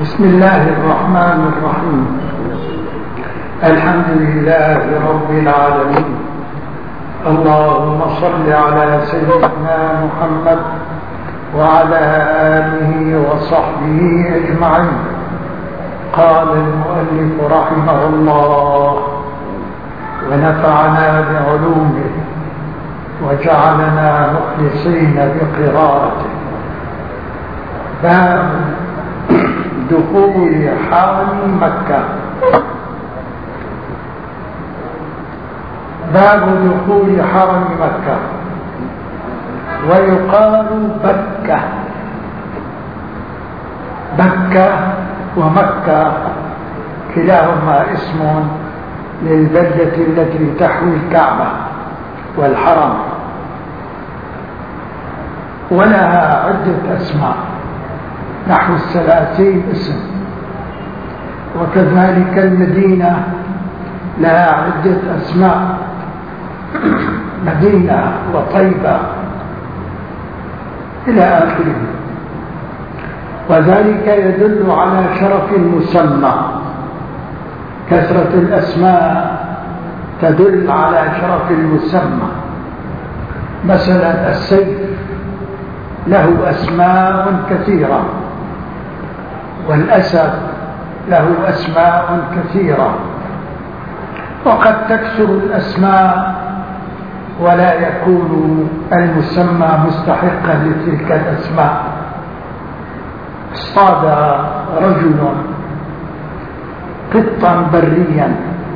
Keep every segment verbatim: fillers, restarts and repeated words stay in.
بسم الله الرحمن الرحيم. الحمد لله رب العالمين. اللهم صل على سيدنا محمد وعلى آله وصحبه أجمعين. قال المؤلف رحمه الله ونفعنا بعلومه وجعلنا مخلصين بقراءته. باب دخول حرم مكة. باب دخول حرم مكة. ويقال بكة. بكة ومكة كلاهما اسم للبلدة التي تحوي الكعبة والحرم، ولها عدة أسماء نحو الثلاثين اسم، وكذلك المدينة لها عدة أسماء، مدينة وطيبة إلى آخره، وذلك يدل على شرف المسمى. كثرة الأسماء تدل على شرف المسمى. مثلا السيف له أسماء كثيرة، والأسد له أسماء كثيرة، وقد تكثر الأسماء ولا يكون المسمى مستحقا لتلك الأسماء. اصطاد رجل قطا بريا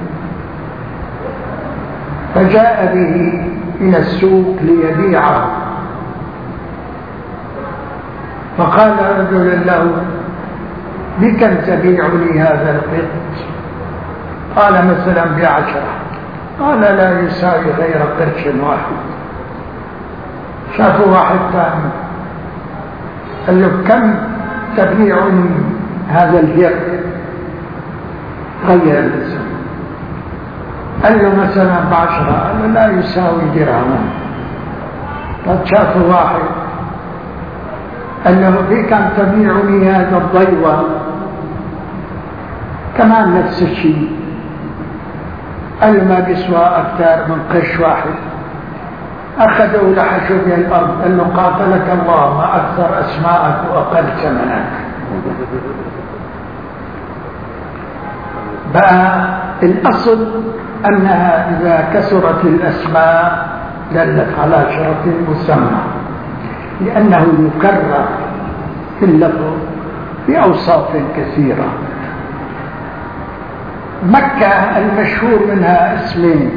فجاء به إلى السوق ليبيعه، فقال رجل له: بكم تبيعني هذا القط؟ قال: مثلا بعشرة. قال: لا يساوي غير قرش واحد. شافوا واحد ثاني قال له: كم تبيعني هذا الهر؟ غير الاسم. قال له: مثلا بعشرة. قال له: لا يساوي درهما. قد شافوا واحد قال له: بكم تبيعني هذا الضيوة؟ كمان نفس الشيء. قال له: ما بيسوى أكثر من قرش واحد. أخذوا لحشوا به الأرض. قال له: قاتلك الله، ما أكثر أسماءك وأقل ثمنك. بقى الأصل أنها إذا كثرت الأسماء دلت على شرف المسمى، لأنه يكرر في اللفظ بأوصاف كثيرة. مكة المشهور منها اسمين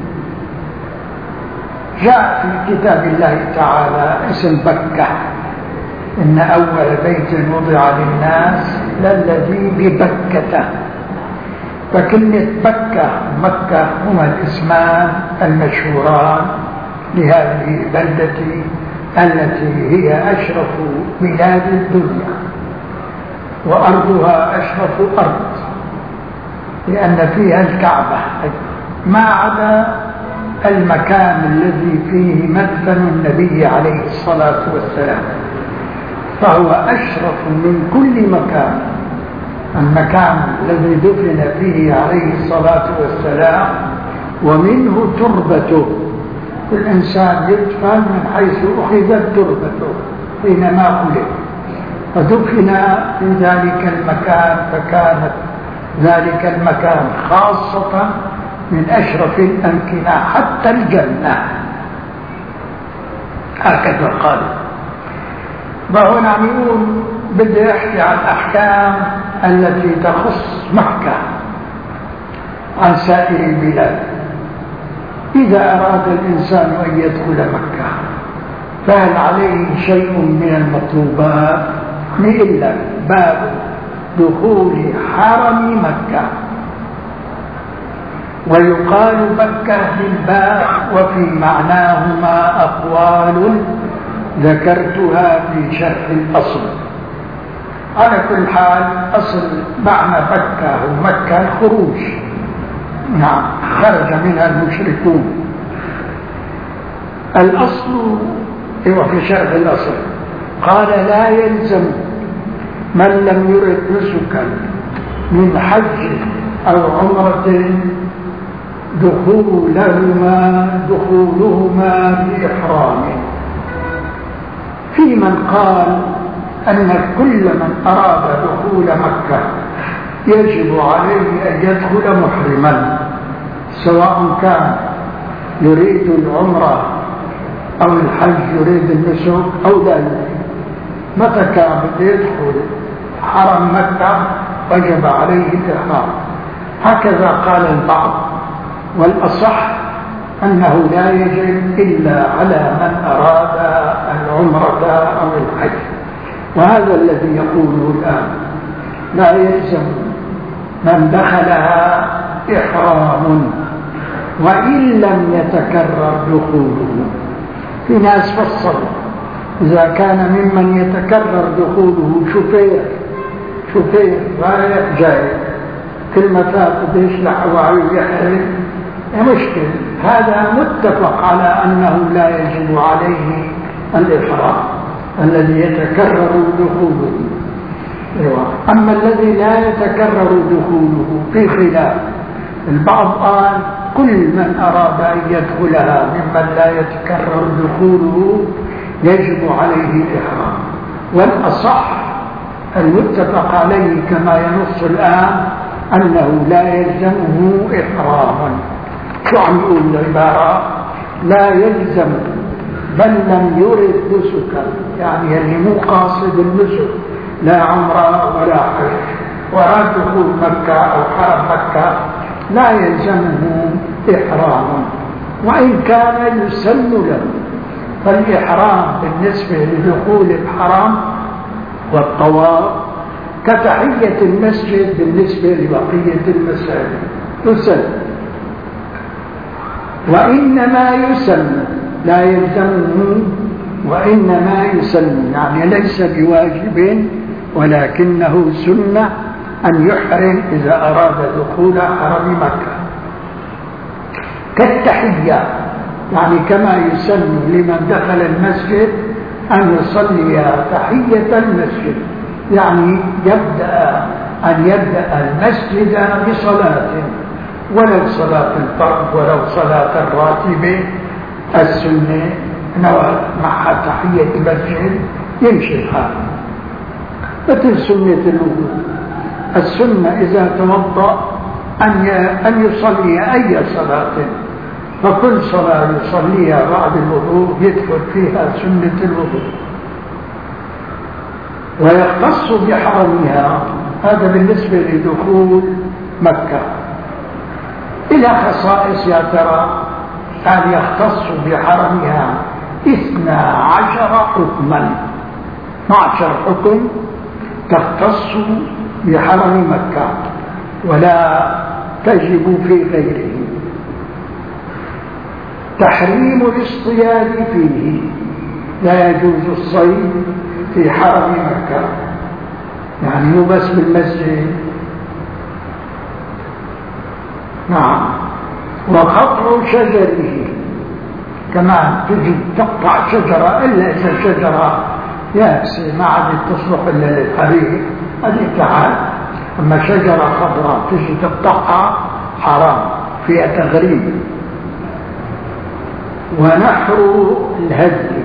جاء في كتاب الله تعالى اسم بكة: إن أول بيت وضع للناس للذي ببكة. فكلمة بكة ومكة هما الاسمان المشهوران لهذه البلدة التي هي أشرف بلاد الدنيا، وأرضها أشرف أرض، لأن فيها الكعبة، ما عدا المكان الذي فيه مدفن النبي عليه الصلاة والسلام، فهو أشرف من كل مكان. المكان الذي دفن فيه عليه الصلاة والسلام ومنه تربته. الإنسان يدفن من حيث أخذت تربته حينما خلق، فدفن في ذلك المكان، فكانت ذلك المكان خاصة من أشرف الأمكنة حتى الجنة، هكذا قال. وهنا نقول بدي أحكي عن الأحكام التي تخص مكة عن سائر البلاد. إذا أراد الإنسان أن يدخل مكة فهل عليه شيء من المطلوبات؟ إلا باب دخول حرم مكة. ويقال بكة بالباء، وفي معناهما أقوال ذكرتها في شرح الأصل. على كل حال أصل معنى بكة ومكة الخروج، نعم، خرج منها المشركون. الأصل هو في شرح الأصل قال: لا يلزم من لم يرد نسكا من حج أو عمرة دخولهما دخولهما بإحرام. في من قال أن كل من أراد دخول مكة يجب عليه أن يدخل محرما، سواء كان يريد العمرة أو الحج، يريد النسك أو لا يريد. متى كان يدخل حرم مكة وجب عليه الإحرام. هكذا قال البعض، والأصح أنه لا يجب إلا على من أراد العمرة أو الحج، وهذا الذي يقوله الآن. لا يلزم من دخلها إحرام وإن لم يتكرر دخوله. في ناس فصلوا إذا كان ممن يتكرر دخوله شفير شفير رايح جاي كل ما تاخذ يشلح وعي يحرم مشكل، هذا متفق على أنه لا يجب عليه الإحرام الذي يتكرر دخوله. أما الذي لا يتكرر دخوله في خلاف. البعض قال كل من أراد أن يدخلها ممن لا يتكرر دخوله يجب عليه الإحرام، والأصح المتفق عليه كما ينص الآن أنه لا يلزمه إحراما. شو عم يقول العبارة؟ لا يلزم بل لم يرد نسكا، يعني اللي مو قاصد النسك لا عمره ولا حج وأراد دخول مكة أو حرم مكة لا يلزمه إحراما، وإن كان يسن له. فالإحرام بالنسبة لدخول الحرم والطواف كتحية المسجد بالنسبة لبقية المساجد، يسن. وإنما يسن لا يلزمه، وإنما يسن يعني ليس بواجب، ولكنه سنة أن يحرم إذا أراد دخول حرم مكة. كالتحية يعني كما يسن لمن دخل المسجد أن يصلي تحية المسجد، يعني يبدأ أن يبدأ المسجد بصلاة، ولو صلاة الفرض ولو صلاة الراتبة السنة مع تحية المسجد يمشي الحال. مثل سنة الوضوء، السنة إذا توضأ أن يصلي أي صلاة، فكل صلاة يصليها بعد الوضوء يدخل فيها سنة الوضوء. ويختص بحرمها، هذا بالنسبة لدخول مكة. إلى خصائص يا ترى أن يختص بحرمها اثنا عشر حكما، معشر حكم تختص بحرم مكة ولا تجب في غيره. تحريم الاصطياد فيه، لا يجوز الصيد في حرم مكة، يعني مو بس بالمسجد. نعم. وقطع شجره، كمان تجي تقطع شجرة إلا إذا شجرة يابسة ما عاد تصلح إلا للحريق، هذه تعال. أما شجرة خضراء تجي تقطعها حرام، فيها تغريب. ونحر الهدي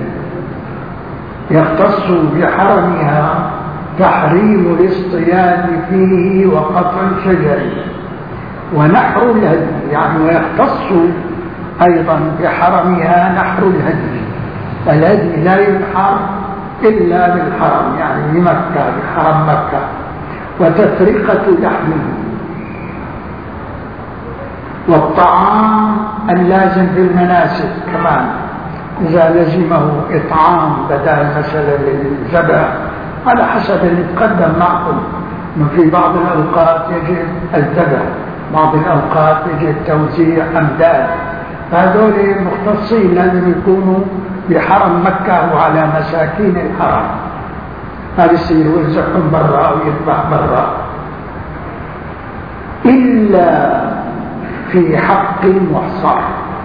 يختص بحرمها تحريم الاصطياد فيه وقطع شجره. ونحر الهدي يعني ويختص أيضا بحرمها نحر الهدي. الهدي لا ينحر إلا بالحرم، يعني بمكة، بحرم مكة. وتفرقة لحمه. والطعام اللازم في المناسك كمان، إذا لزمه إطعام بدل مثلا للذبح على حسب اللي تقدم معكم، من في بعض الأوقات يجب الذبح، بعض الأوقات يجب توزيع أمداد. هذول مختصين لازم يكونوا بحرم مكة وعلى مساكين الحرم، هذا يصير يوزعهم برا أو يذبح برا. إلا في حق المحصر،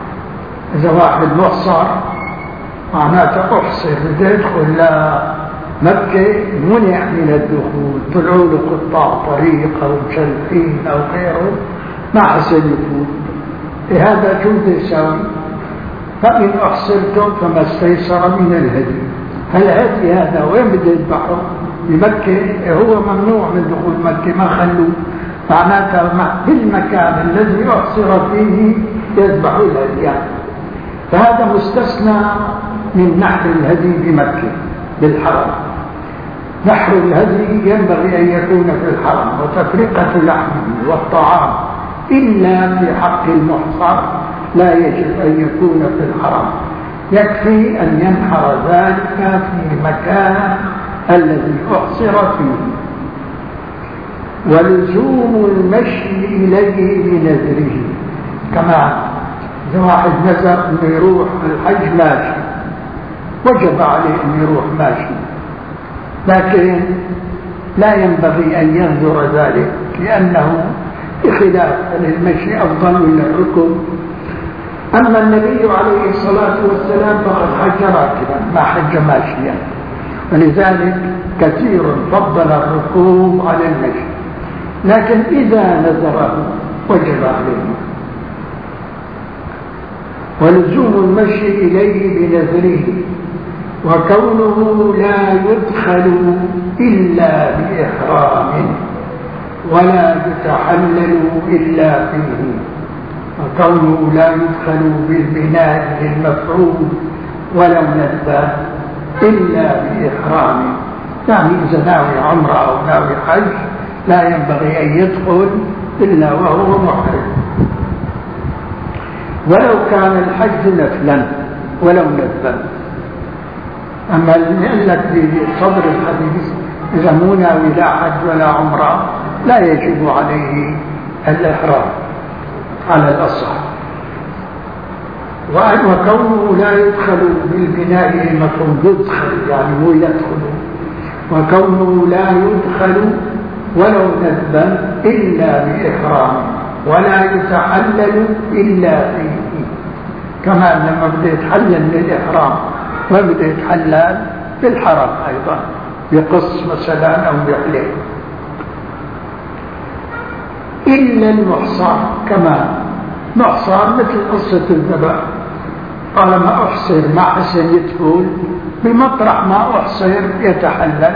إذا واحد محصر معناته أحصر بده يدخل لا مكة منع من الدخول، طلعوا له قطاع طريق أو مشلفين أو غيره ما حسن يفوت. لهذا شو بده يسوي؟ فإن أحصرتم فما استيسر من الهدي. هالهدي هذا وين بده يذبحه؟ بمكة هو ممنوع من دخول مكة، ما خلوه، معناتها بالمكان الذي أحصر فيه يذبح الهدي يعني. فهذا مستثنى من نحر الهدي بمكة بالحرم. نحر الهدي ينبغي أن يكون في الحرم، وتفرقة اللحم والطعام إلا في حق المحصر لا يجب أن يكون في الحرم، يكفي أن ينحر ذلك في مكان الذي أحصر فيه. ولزوم المشي إليه بنذره، كمان إذا واحد نذر أنه يروح الحج ماشي، وجب عليه أن يروح ماشي، لكن لا ينبغي أن ينذر ذلك، لأنه بخلاف المشي أفضل من الركوب. أما النبي عليه الصلاة والسلام فقد حج راكبا ما حج ماشيا، ولذلك كثير فضل الركوب على المشي، لكن إذا نذره وجب عليه. ولزوم المشي إليه بنذره، وكونه لا يدخل إلا بإحرام ولا يتحلل إلا فيه، وكونه لا يدخل بالبناء للمفعول ولو نذر إلا بإحرام، يعني إذا ناوي عمره أو ناوي حج لا ينبغي أن يدخل إلا وهو محرم، ولو كان الحج نفلا ولو نذر. أما لك في صدر الحديث إذا مو ناوي لا حج ولا عمره لا يجب عليه الإحرام على الأصح. وكونه لا يدخل بالبناء المفعول، يدخل يعني مو يدخل، وكونه لا يدخل ولو ندبا إلا بإحرام ولا يتحلل إلا فيه. كمان لما بده يتحلل من الإحرام وبده يتحلل بالحرم أيضا، بقص مثلا أو بحلق. إلا المحصر كمان، محصر مثل قصة الذبح، طالما أحصر ما حسن يدخل، بمطرح ما أحصر يتحلل،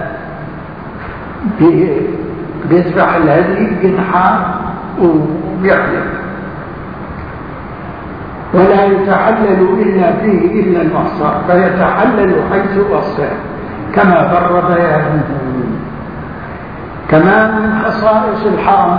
بيذبح الهدي ينحر ويحلق، ولا يتحلل إلا فيه إلا المحصر، فيتحلل حيث أحصر كما بر بيانه. كمان من خصائص الحرم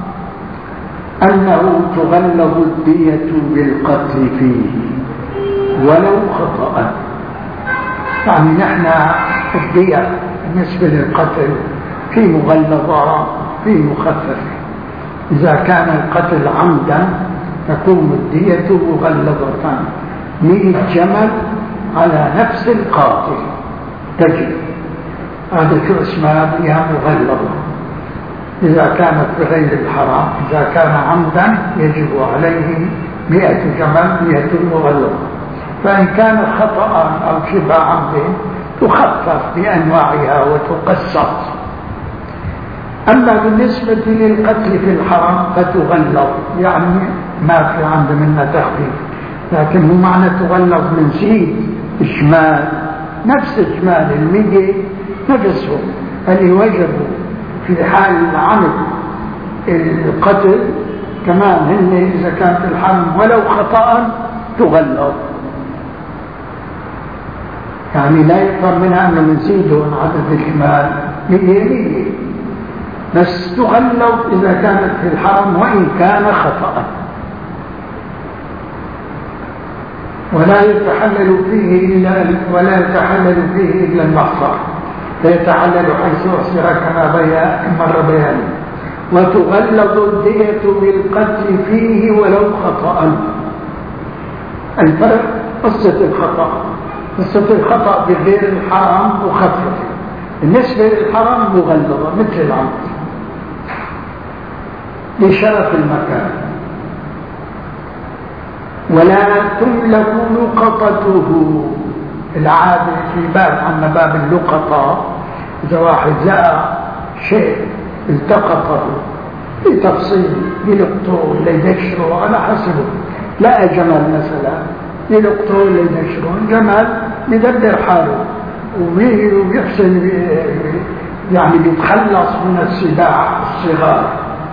أنه تغلظ الدية بالقتل فيه ولو خطأ. يعني نحن الدية بالنسبة للقتل في مغلظة في مخففة. إذا كان القتل عمدا تكون الدية مغلظة، مئة جمل على نفس القاتل تجب، هذا شو اسمها دية مغلظة. إذا كانت بغير الحرام، إذا كان عمدا يجب عليه مئة جمل مئة مغلظة، فإن كان خطأ أو شبه عمد تخفف بأنواعها وتقسط. أما بالنسبة للقتل في الحرام فتغلظ، يعني ما في عند منا تخفيف، لكن هو معنى تغلظ من سيد إشمال، نفس إشمال المية نفسه اللي وجبوا في حال العمد القتل كمان هن إذا كان في الحرم ولو خطأ تغلظ، يعني لا يفهم منها أنه من سيدهم عدد الإشمال مية مية، بس تغلظ إذا كانت في الحرم وإن كان خطأ. ولا يتحلل فيه إلا ولا يتحلل فيه إلا المحصر، فيتحلل حيث أحصر كما بيان مر بيانه. وتغلظ الدية بالقتل فيه ولو خطأ. الفرق قصة الخطأ، قصة الخطأ بغير الحرام مخففة، بالنسبة للحرام مغلظة مثل العمد لشرف المكان. ولا تملك لقطته، العادة في باب عن باب اللقطة إذا واحد لقى شيء التقطه بتفصيل يلقطوه ولا يدشروه على حسبه، لقى جمل مثلا يلقطوه ولا يدشروه، جمل يدبر حاله ويحسن يعني بيتخلص من السباع الصغار.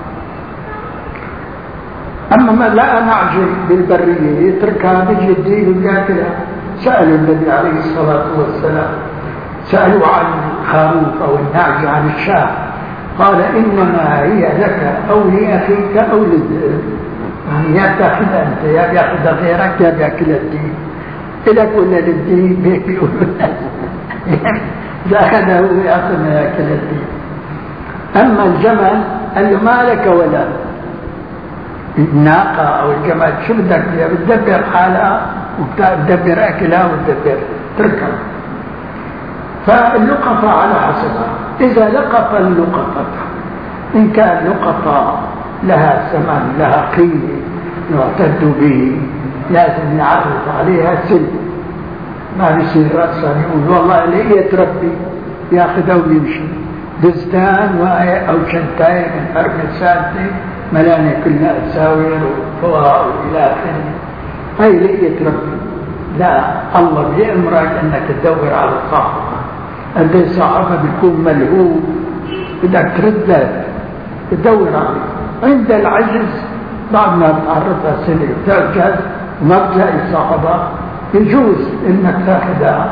أما ما لا نعجل بالبرية يتركها بجديه ويأكلها. سألوا النبي عليه الصلاة والسلام، سألوا عن الخروف أو النعج عن الشاة، قال إنما هي لك أو لأخيك أو للذئب، يعني يا تأخذها أنت يا بيأخذها غيرك يا بيأكلها الدين، إذا كنا للدين بيك بيقولوا إذا أخذها هو يأخذها يأكلها الدين. أما الجمل قال له ما لك ولا الناقة أو الجمل شو بدك فيها؟ بتدبر حالها وبتدبر أكلها وبتدبر تركب. فاللقطة على حسبها، إذا لقط اللقطة إن كان لقطة لها ثمن لها قيمة يعتد به لازم يعرف عليها سن، ما بيصير رأسا يقول والله لقيت ربي ياخذها ويمشي دستان أو شنتين من حرب السادة ملانة كلها أساور وفوها وإلى آخره، هاي لقيت ربي. لا، الله بيأمرك أنك تدور على صاحبها. قد صاحبها بيكون ملهوب بدك تردد تدور عليه. عند العجز بعد ما تعرفها سنة وتعجز وما بتلاقي صاحبها يجوز انك تاخذها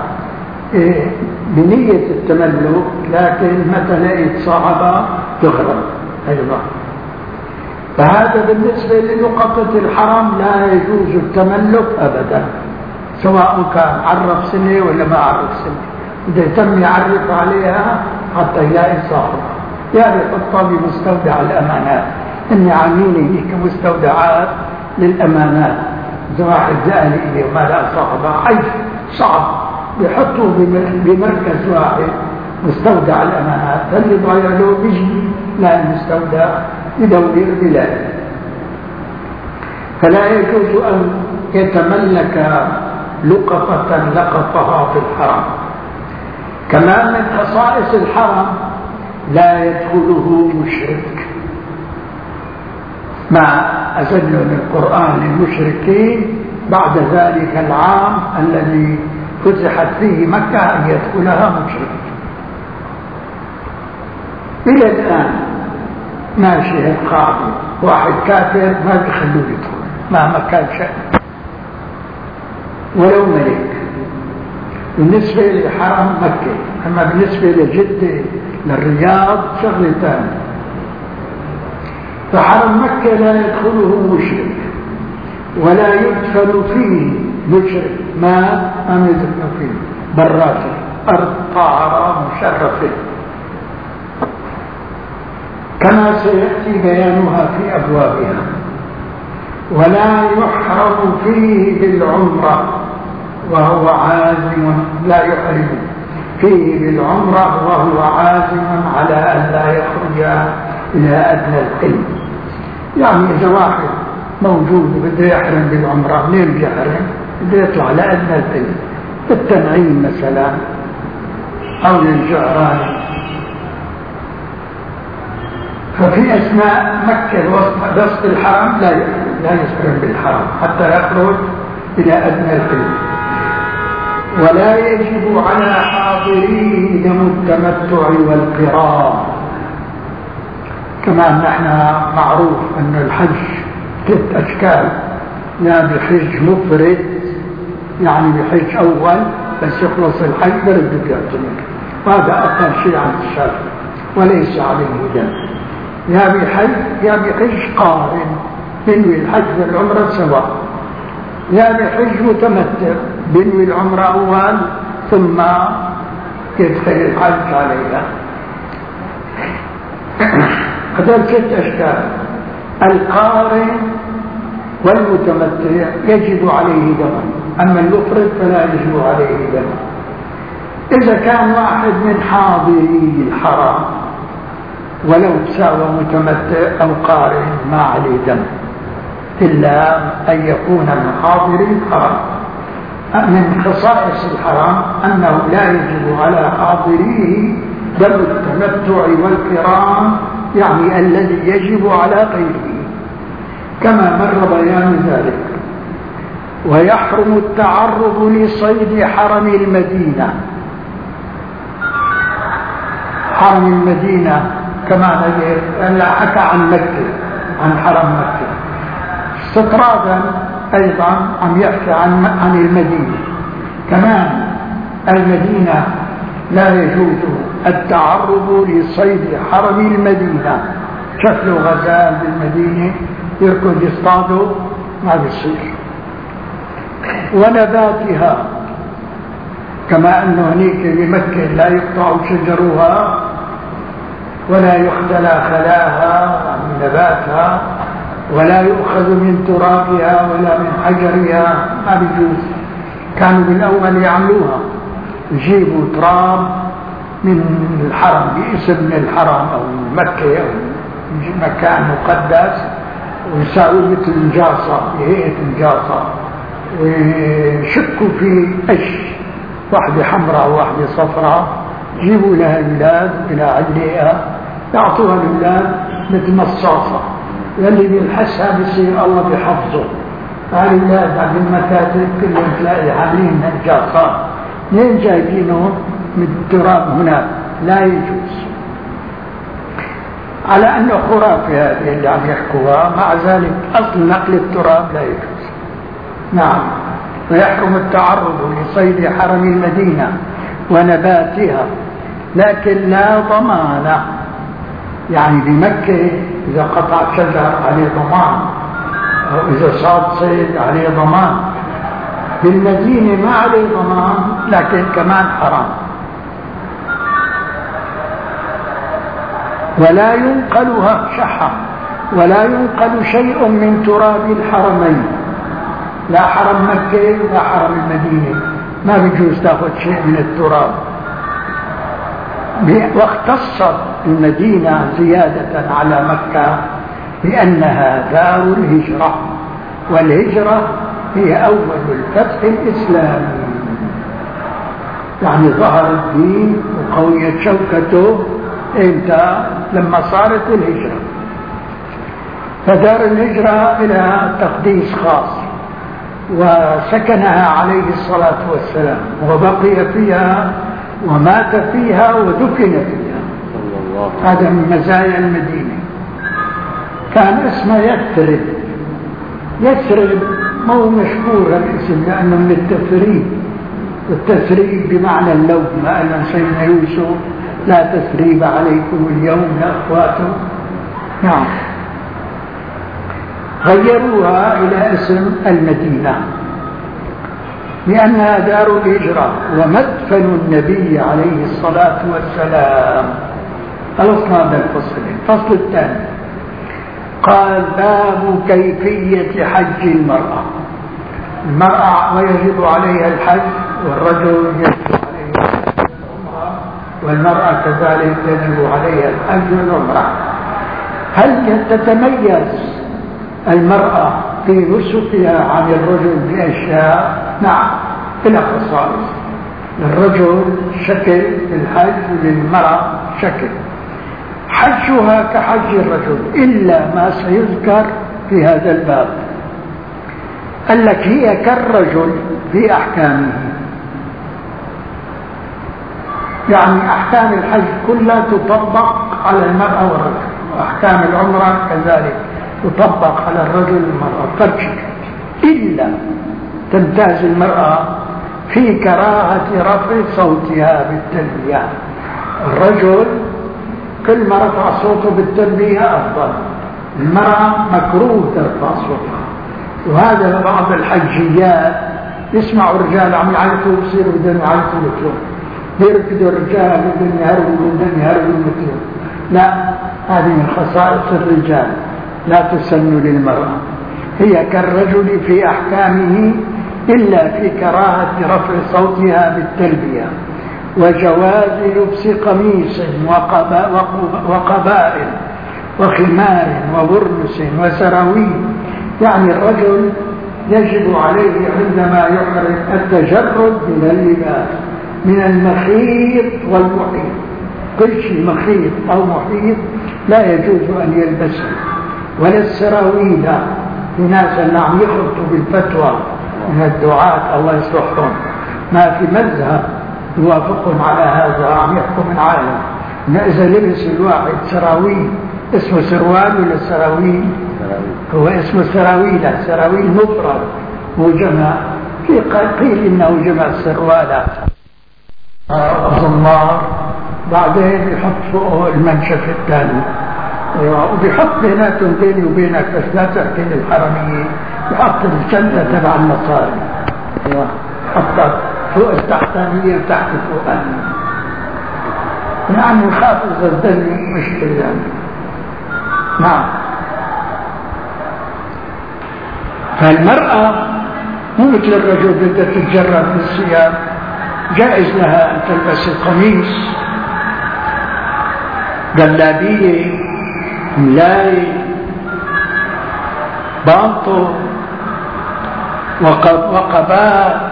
بنية التملك، لكن متى لقيت صاحبها تغرب. أيضا فهذا بالنسبة للقطة الحرم لا يجوز التملك أبدا، سواء كان عرف سنة ولا ما عرف سنة، إذا تم يعرف عليها حتى يلاقي صاحبها. يعني يحطها بمستودع الأمانات، إن عاملين هيك مستودعات للأمانات، إذا واحد زال إليه وما لا صاحبها عيش صعب يحطوه بمركز واحد مستودع الأمانات، اللي ضايع له بيجي لا المستودع يدور بلاده. فلا يجوز أن يتملك لقطة لقطها في الحرم. كمان من خصائص الحرم لا يدخله مشرك، مع أذن من القرآن للمشركين بعد ذلك العام الذي فتحت فيه مكة أن يدخلها مشرك. إلى الآن ماشي القاعدة، واحد كافر ما بيخلوه يدخل مهما كان شأنه ولو ملك. بالنسبة لحرم مكة، أما بالنسبة لجدة للرياض شغلة ثانية. فحرم مكة لا يدخله مشرك ولا يدفن فيه مشرك، ما ما يدفن فيه براته أرض طاهرة مشرفة، كما سيأتي بيانها في أبوابها. ولا يحرم فيه بالعمرة وهو عازم، لا يحرم فيه بالعمرة وهو عازم على أن لا يخرج إلى أدنى القلب. يعني إذا واحد موجود وبده يحرم بالعمرة، منين بيحرم؟ بده يطلع لأدنى القلب، التنعيم مثلا أو للجعران. ففي أثناء مكة وسط الحرم لا لا يحرم بالحرم حتى يخرج إلى أدنى القلب. ولا يجب على حاضريه دم التمتع والقران. كما نحن معروف أن الحج ثلاث أشكال، يا بحج مفرد يعني بحج أول بس يخلص الحج برد بيعتمر، وهذا أقل شيء عن الشافعي وليس عليه دم. يا بحج يا بحج قارن بنوي الحج والعمرة سواء، يا بحج متمتع بنوي العمرة أول ثم يدخل الحج عليها. هذول ست أشكال. القارن والمتمتع يجب عليه دم، أما المفرد فلا يجب عليه دم. إذا كان واحد من حاضري الحرم ولو ساوى متمتع أو قارن ما عليه دم، إلا أن يكون من حاضري الحرم. من خصائص الحرم أنه لا يجب على حاضريه دم التمتع والقران يعني الذي يجب على غيره، كما مر بيان ذلك. ويحرم التعرض لصيد حرم المدينة. حرم المدينة كما نجد حكى عن مكة، عن حرم مكة، استطرادا أيضا عم يحكي عن عن المدينة. كمان المدينة لا يجوز التعرض لصيد حرم المدينة. شكله غزال بالمدينة يركض يصطادوا ما بيصير. ونباتها، كما أنه هنيك بمكة لا يقطع شجرها ولا يختلى خلاها من نباتها، ولا يؤخذ من ترابها ولا من حجرها، ما بيجوز. كانوا بالأول يعملوها، يجيبوا تراب من الحرم باسم من الحرم أو مكة أو مكان مقدس، ويساووا مثل نجاصة، هيئة نجاصة، ويشكوا في قش، واحدة حمراء وواحدة صفراء، يجيبوا لها الأولاد إلى عليها، يعطوها الأولاد مثل مصاصة، واللي بيلحسها بيصير الله بيحفظه. فالأولاد بعد المكاتب كلهم تلاقي عاملين نجاصات، لين جايبينهم من التراب هناك، لا يجوز. على أنه خرافة هذه اللي عم يحكوها، مع ذلك أصل نقل التراب لا يجوز. نعم. ويحرم التعرض لصيد حرم المدينة ونباتها، لكن لا ضمان. يعني بمكة إذا قطع شجر عليه ضمان، أو إذا صاد صيد عليه ضمان. بالمدينة ما عليه ضمان، لكن كمان حرام. ولا ينقلها شحا، ولا ينقل شيء من تراب الحرمين، لا حرم مكة لا حرم المدينة، ما بيجوز تاخذ شيء من التراب. واختصت المدينة زيادة على مكة بأنها دار الهجرة، والهجرة هي أول الفتح الإسلامي، يعني ظهر الدين وقويت شوكته إمتى؟ لما صارت الهجرة. فدار الهجرة لها تقديس خاص، وسكنها عليه الصلاة والسلام، وبقي فيها ومات فيها ودفن فيها. هذا من مزايا المدينة. كان اسمه يثرب. يثرب ما هو مشهور الاسم لأنه من التثريب، والتثريب بمعنى اللوم، ما قال سيدنا يوسف لا تثريب عليكم اليوم يا أخواته. نعم. غيروها إلى اسم المدينة لأنها دار الهجرة ومدفن النبي عليه الصلاة والسلام. خلصنا هذا الفصل. الفصل الثاني قال باب كيفية حج المرأة. المرأة ويجب عليها الحج، والرجل يجب عليه العمرة، والمرأة كذلك يجب عليها الحج والعمرة. هل تتميز المرأة في نسكها عن الرجل بأشياء؟ نعم، بلا خصائص. للرجل شكل الحج وللمرأة شكل. حجها كحج الرجل إلا ما سيذكر في هذا الباب. قال لك هي كالرجل في أحكامه، يعني أحكام الحج كلها تطبق على المرأة والرجل، وأحكام العمرة كذلك تطبق على الرجل والمرأة فرق، إلا تمتاز المرأة في كراهة رفع صوتها بالتلبية. الرجل كل ما رفع صوته بالتلبية أفضل، المرأة مكروه ترفع صوتها. وهذا بعض الحجيات يسمعوا الرجال عم يعيطوا بصيروا بدهم يعيطوا مثلهم، يركضوا الرجال بدهم يهربوا بدهم يهربوا مثلهم. لا، هذه من خصائص الرجال، لا تسن للمرأة. هي كالرجل في أحكامه إلا في كراهة رفع صوتها بالتلبية، وجواز لبس قميص وقبائل وخمار وبرنس وسراويل. يعني الرجل يجب عليه عندما يحرم التجرد من اللباس، من المخيط والمحيط. كل شيء مخيط أو محيط لا يجوز أن يلبسه، ولا السراويل. في ناس اللي عم يخلطوا بالفتوى من الدعاة الله يصلحهم، ما في مذهب يوافقهم على هذا، عم يحكم العالم إن إذا لبس الواحد سراويل اسمه سروال ولا سراويل؟ هو اسمه سراويل. سراويل مفرد مو جمع، في قيل إنه جمع سروالات. الزمار بعدين يحط فوقه المنشف الثاني، وبيحط بيناتهم بيني وبينك بس لا تحكي للحرمية، يحط الجنة تبع النصارى، يحط فوق التحتانية وتحت فوقانية، يعني يخاف إذا الدنيا مشكلة يعني. نعم. فالمرأة مو مثل الرجل بدها تتجرد بالثياب، جائز لها أن تلبس القميص، جلابية، ملاية، بانطو، وقباء،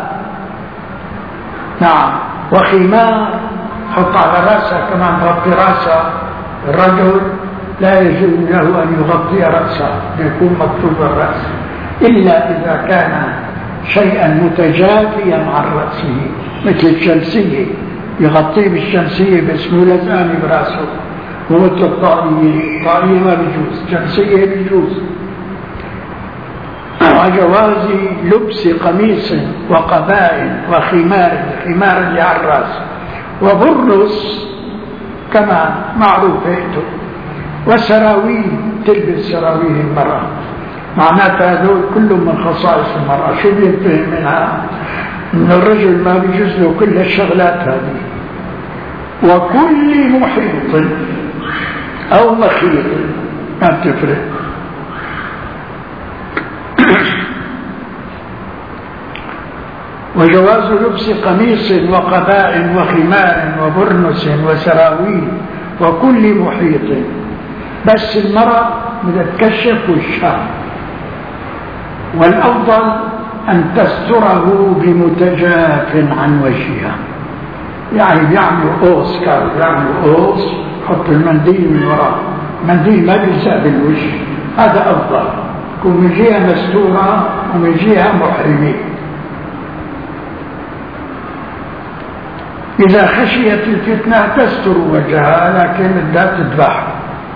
نعم، وخمار، حط على رأسها كمان تغطي رأسها. الرجل لا يجوز له أن يغطي رأسه، يكون مكتوب الرأس، إلا إذا كان شيئا متجافيا عن رأسه مثل الشمسية، يغطيه بالشمسية باسمه لزاني برأسه، ومثل الطائية. الطائية ما بيجوز، الشمسية بيجوز. وجواز لبس قميص وقباء وخمار، الخمار اللي على الرأس، وبرص كما معروف هيته، وسراويل، تلبس سراويل المرأة. معناتها هذول كلهم من خصائص المرأة. شو بينتهي منها؟ ان الرجل ما بيجوز له كل الشغلات هذه. وكل محيط او مخيط، ما بتفرق. وجواز لبس قميص وقباء وخمار وبرنس وسراويل وكل محيط، بس المرأة بدها تكشف وشها، والأفضل أن تستره بمتجاف عن وجهها، يعني بيعملوا قوس، كانوا بيعملوا قوس، حط المنديل من وراء، منديل ما بيلزق بالوجه، هذا أفضل، تكون من جهة مستورة ومن جهة محرمة. إذا خشيت الفتنة تستر وجهها، لكن بدها تذبح.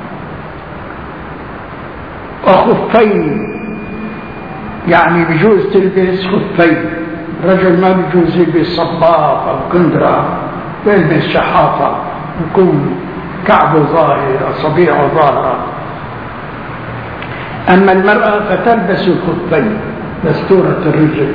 وخفين، يعني بجوز تلبس خفين. الرجل ما بجوز يلبس صباط أو كندرة، يلبس شحاطة يكون كعبه ظاهر، أصابعه ظاهرة. أما المرأة فتلبس الخفين مستورة الرجل.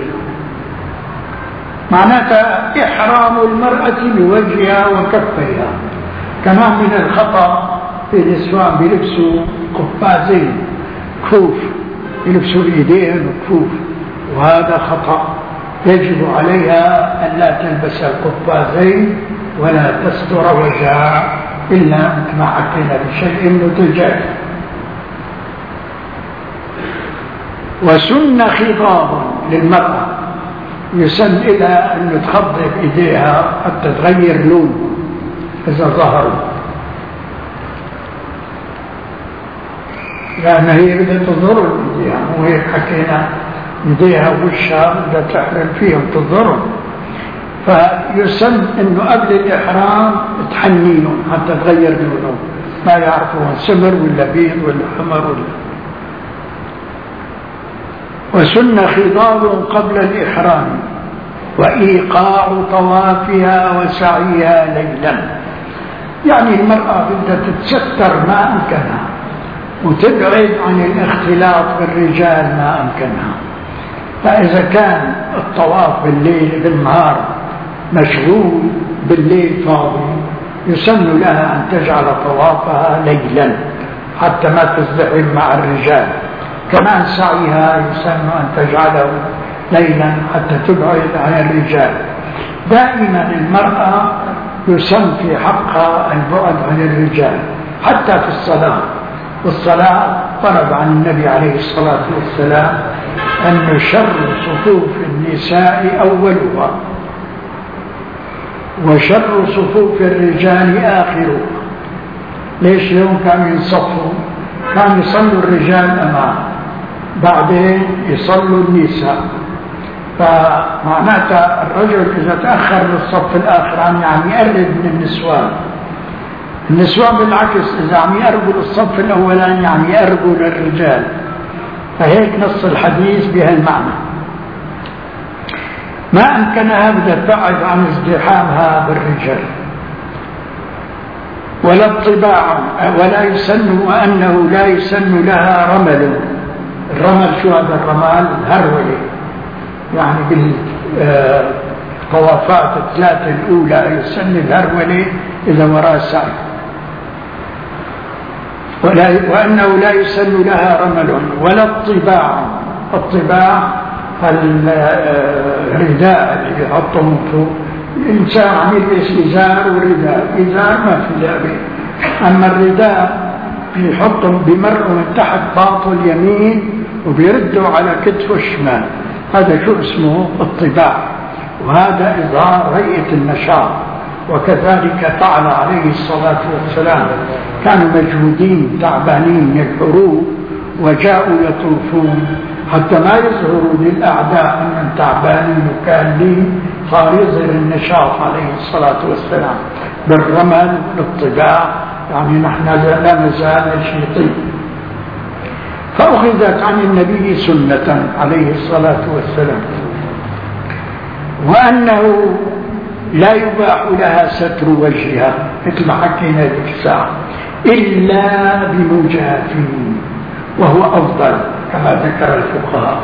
معناتها إحرام المرأة بوجهها وكفيها. كمان من الخطأ في النسوان بيلبسوا قفازين، كفوف، يلبسوا الإيدين وكفوف، وهذا خطأ. يجب عليها أن لا تلبس القفازين ولا تستر وجهها إلا أنت ما حكينا بشيء متجاهل. وسن خضاب للمرأة، يسن إلى أن تخضب إيديها حتى تغير لون إذا ظهروا، لأن هي بدها تضرب إيديها، وهيك حكينا إيديها ووشها بدها تحرم فيهم تضرب. فيسن إنه قبل الإحرام تحنيهم حتى تغير لونهم، ما يعرفون سمر ولا بيض ولا حمر ولا. وسن خضاب قبل الإحرام، وإيقاع طوافها وسعيها ليلا، يعني المرأة بدها تتستر ما أمكنها وتبعد عن الاختلاط بالرجال ما أمكنها. فإذا كان الطواف بالليل بالنهار مشغول، بالليل فاضي، يسن لها أن تجعل طوافها ليلا حتى ما تزدحم مع الرجال. كمان سعيها يسن أن تجعله ليلا حتى تبعد عن الرجال. دائما المرأة يسن في حقها البعد عن الرجال حتى في الصلاة. والصلاة طلب عن النبي عليه الصلاة والسلام أن شر صفوف النساء أولها، وشر صفوف الرجال آخره. ليش اليوم كانوا ينصفوا؟ كانوا يصلوا الرجال أمام، بعدين يصلوا النساء. فمعناتها الرجل إذا تأخر للصف الآخر يعني يقرب من النسوان. النسوان بالعكس إذا عم يقربوا للصف الأولاني يعني يقربوا للرجال. فهيك نص الحديث بهالمعنى. ما أمكنها بدها تبعد عن ازدحامها بالرجال. ولا الطباع، ولا يسن، وأنه لا يسن لها رمل. الرمل شو هذا الرمل؟ الهرولة، يعني بالطوافات الثلاثة الأولى يسن الهرولة إذا وراء سعي. وأنه لا يسن لها رمل ولا الطباع. الطباع الرداء اللي يحطهم فوق. الإنسان عم يلبس إزار ورداء، إزار ما في لعبة. أما الرداء بيحطهم بمرقوا من تحت باطه اليمين وبيردوا على كتفه الشمال، هذا شو اسمه؟ الطباع. وهذا إظهار هيئة النشاط. وكذلك فعل عليه الصلاة والسلام. كانوا مجهودين تعبانين من الحروب وجاءوا يطوفون حتى ما يظهروا للأعداء أنهم تعبانين وكاملين، صار يظهر النشاط عليه الصلاة والسلام بالرمل بالطباع. يعني نحن لا نزال نشيطين. فأخذت عن النبي سنة عليه الصلاة والسلام. وأنه لا يباح لها ستر وجهها مثل ما حكينا ذيك الساعة إلا بمجافين، وهو أفضل كما ذكر الفقهاء.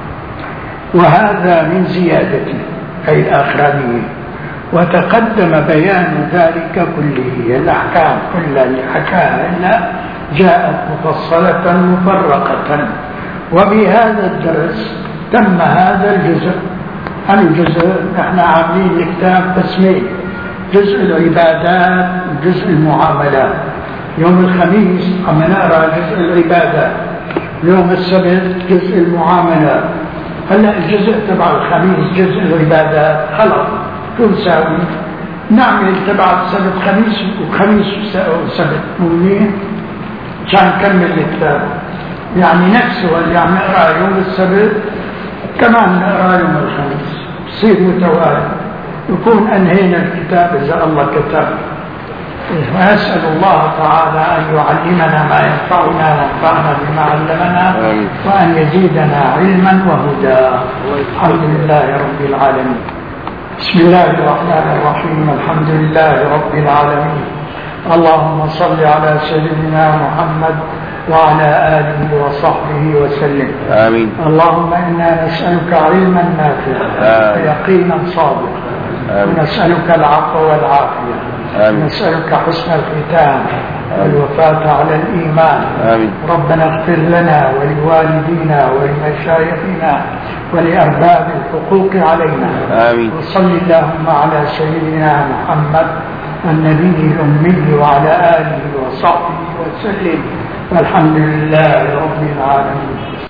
وهذا من زيادته أي الآخرانية. وتقدم بيان ذلك كله. الأحكام كلها اللي حكاها إلا جاءت مفصلة مفرقة. وبهذا الدرس تم هذا الجزء. الجزء نحن عاملين الكتاب قسمين: جزء العبادات وجزء المعاملات. يوم الخميس عم نقرأ جزء العبادات، يوم السبت جزء المعاملات. هلا الجزء تبع الخميس جزء العبادات خلص، شو نساوي؟ نعمل تبع السبت خميس وخميس وسبت مؤمنين عشان نكمل الكتاب. يعني نفسه اللي عم نقرأ يوم السبت كمان نقرأ يوم الخميس، بصير متوالي، يكون أنهينا الكتاب إذا الله كتب. وأسأل الله تعالى أن يعلمنا ما ينفعنا وينفعنا بما علمنا، وأن يزيدنا علما وهدى. الحمد لله رب العالمين. بسم الله الرحمن الرحيم. الحمد لله رب العالمين. اللهم صل على سيدنا محمد وعلى آله وصحبه وسلم. آمين. اللهم إنا نسألك علما نافعا ويقينا صادقا، ونسألك العفو والعافية. آمين. نسألك حسن الختام والوفاة على الإيمان. آمين. ربنا اغفر لنا ولوالدينا ولمشايخنا ولأرباب الحقوق علينا. آمين. وصل اللهم على سيدنا محمد النبي الأمي وعلى آله وصحبه وسلم، والحمد لله رب العالمين.